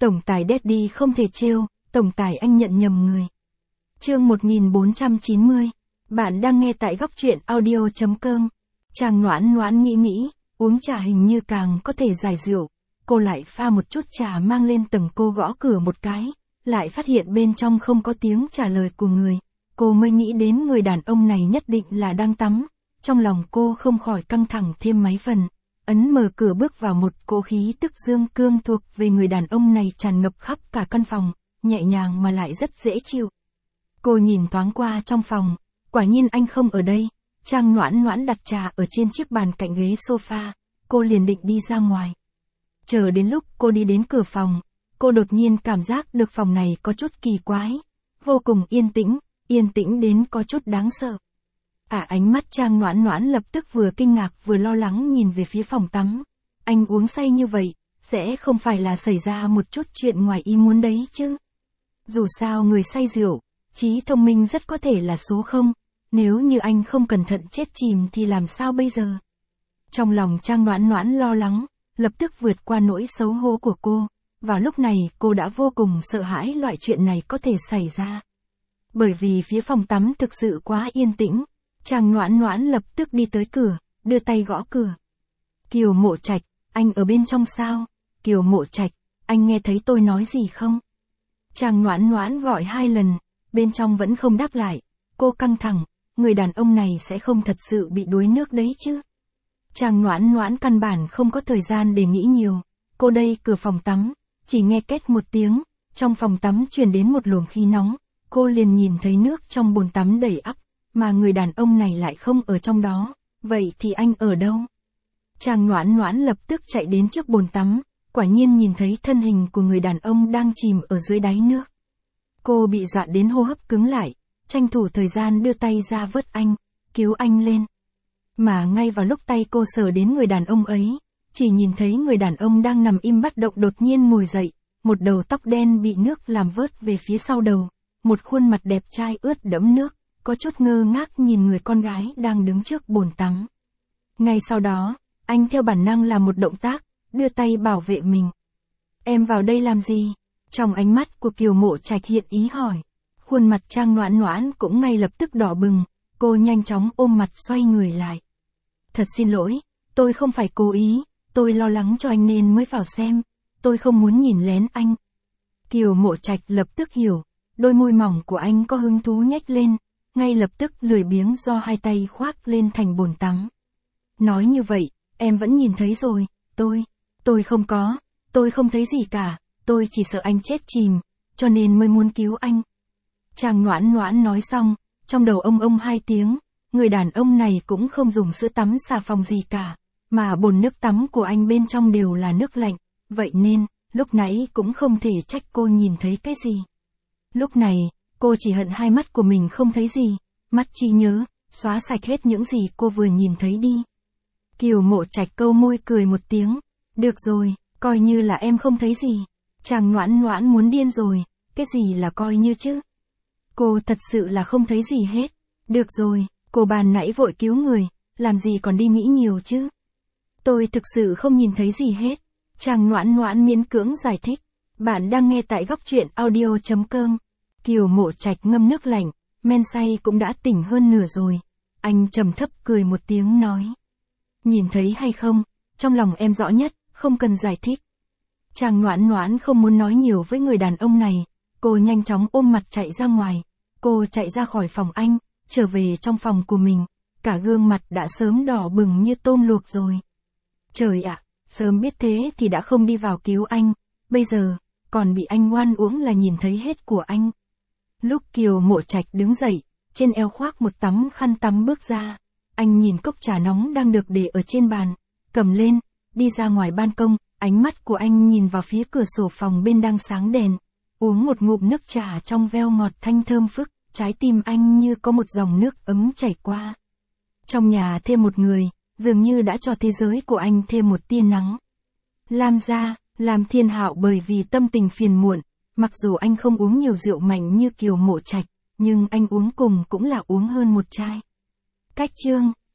Tổng tài Daddy không thể trêu, tổng tài anh nhận nhầm người. Chương 1490. Bạn đang nghe tại góc truyện audio.com. Chàng Noãn Noãn nghĩ, uống trà hình như càng có thể giải rượu. Cô lại pha một chút trà mang lên tầng, cô gõ cửa một cái, lại phát hiện bên trong không có tiếng trả lời của người. Cô mới nghĩ đến người đàn ông này nhất định là đang tắm. Trong lòng cô không khỏi căng thẳng thêm mấy phần. Ấn mở cửa bước vào, một cỗ khí tức dương cương thuộc về người đàn ông này tràn ngập khắp cả căn phòng, nhẹ nhàng mà lại rất dễ chịu. Cô nhìn thoáng qua trong phòng, quả nhiên anh không ở đây. Trang Noãn Noãn đặt trà ở trên chiếc bàn cạnh ghế sofa, cô liền định đi ra ngoài. Chờ đến lúc cô đi đến cửa phòng, cô đột nhiên cảm giác được phòng này có chút kỳ quái, vô cùng yên tĩnh đến có chút đáng sợ. Ánh mắt Trang Noãn Noãn lập tức vừa kinh ngạc vừa lo lắng nhìn về phía phòng tắm. Anh uống say như vậy, sẽ không phải là xảy ra một chút chuyện ngoài ý muốn đấy chứ? Dù sao người say rượu, trí thông minh rất có thể là số 0, nếu như anh không cẩn thận chết chìm thì làm sao bây giờ? Trong lòng Trang Noãn Noãn lo lắng, lập tức vượt qua nỗi xấu hổ của cô. Vào lúc này cô đã vô cùng sợ hãi loại chuyện này có thể xảy ra. Bởi vì phía phòng tắm thực sự quá yên tĩnh. Trang Noãn Noãn lập tức đi tới cửa, đưa tay gõ cửa. Kiều Mộ Trạch, anh ở bên trong sao? Kiều Mộ Trạch, anh nghe thấy tôi nói gì không? Trang Noãn Noãn gọi 2 lần, bên trong vẫn không đáp lại. Cô căng thẳng, người đàn ông này sẽ không thật sự bị đuối nước đấy chứ? Trang Noãn Noãn căn bản không có thời gian để nghĩ nhiều. Cô đẩy cửa phòng tắm, chỉ nghe két một tiếng, trong phòng tắm truyền đến một luồng khí nóng. Cô liền nhìn thấy nước trong bồn tắm đầy ắp, mà người đàn ông này lại không ở trong đó. Vậy thì anh ở đâu? Trang Noãn Noãn lập tức chạy đến trước bồn tắm, quả nhiên nhìn thấy thân hình của người đàn ông đang chìm ở dưới đáy nước. Cô bị dọa đến hô hấp cứng lại, tranh thủ thời gian đưa tay ra vớt anh, cứu anh lên. Mà ngay vào lúc tay cô sờ đến người đàn ông ấy, chỉ nhìn thấy người đàn ông đang nằm im bất động đột nhiên ngồi dậy, một đầu tóc đen bị nước làm vớt về phía sau đầu, một khuôn mặt đẹp trai ướt đẫm nước, có chút ngơ ngác nhìn người con gái đang đứng trước bồn tắm. Ngay sau đó, anh theo bản năng làm một động tác, đưa tay bảo vệ mình. Em vào đây làm gì? Trong ánh mắt của Kiều Mộ Trạch hiện ý hỏi. Khuôn mặt Trang Noãn Noãn cũng ngay lập tức đỏ bừng, cô nhanh chóng ôm mặt xoay người lại. Thật xin lỗi, tôi không phải cố ý, tôi lo lắng cho anh nên mới vào xem, tôi không muốn nhìn lén anh. Kiều Mộ Trạch lập tức hiểu, đôi môi mỏng của anh có hứng thú nhếch lên, ngay lập tức lười biếng do 2 tay khoác lên thành bồn tắm. Nói như vậy, em vẫn nhìn thấy rồi, tôi không thấy gì cả, tôi chỉ sợ anh chết chìm, cho nên mới muốn cứu anh. Trang Noãn Noãn nói xong, trong đầu ông 2 tiếng, người đàn ông này cũng không dùng sữa tắm xà phòng gì cả, mà bồn nước tắm của anh bên trong đều là nước lạnh, vậy nên, lúc nãy cũng không thể trách cô nhìn thấy cái gì. Lúc này, cô chỉ hận 2 mắt của mình không thấy gì, mắt trí nhớ, xóa sạch hết những gì cô vừa nhìn thấy đi. Kiều Mộ Trạch câu môi cười một tiếng, được rồi, coi như là em không thấy gì. Trang Noãn Noãn muốn điên rồi, cái gì là coi như chứ? Cô thật sự là không thấy gì hết. Được rồi, cô ban nãy vội cứu người, làm gì còn đi nghĩ nhiều chứ? Tôi thực sự không nhìn thấy gì hết. Trang Noãn Noãn miễn cưỡng giải thích. Bạn đang nghe tại góc truyện audio.com. Kiều Mộ Trạch ngâm nước lạnh, men say cũng đã tỉnh hơn nửa rồi. Anh trầm thấp cười một tiếng nói. Nhìn thấy hay không, trong lòng em rõ nhất, không cần giải thích. Trang Noãn Noãn không muốn nói nhiều với người đàn ông này, cô nhanh chóng ôm mặt chạy ra ngoài. Cô chạy ra khỏi phòng anh, trở về trong phòng của mình, cả gương mặt đã sớm đỏ bừng như tôm luộc rồi. Trời ạ, sớm biết thế thì đã không đi vào cứu anh, bây giờ, còn bị anh oan uổng là nhìn thấy hết của anh. Lúc Kiều Mộ Trạch đứng dậy, trên eo khoác một tấm khăn tắm bước ra, anh nhìn cốc trà nóng đang được để ở trên bàn, cầm lên, đi ra ngoài ban công, ánh mắt của anh nhìn vào phía cửa sổ phòng bên đang sáng đèn, uống một ngụm nước trà trong veo ngọt thanh thơm phức, trái tim anh như có một dòng nước ấm chảy qua. Trong nhà thêm một người, dường như đã cho thế giới của anh thêm một tia nắng. Lam gia, Lam Thiên Hạo bởi vì tâm tình phiền muộn, mặc dù anh không uống nhiều rượu mạnh như Kiều Mộ Trạch, nhưng anh uống cùng cũng là uống hơn một chai. Cách chương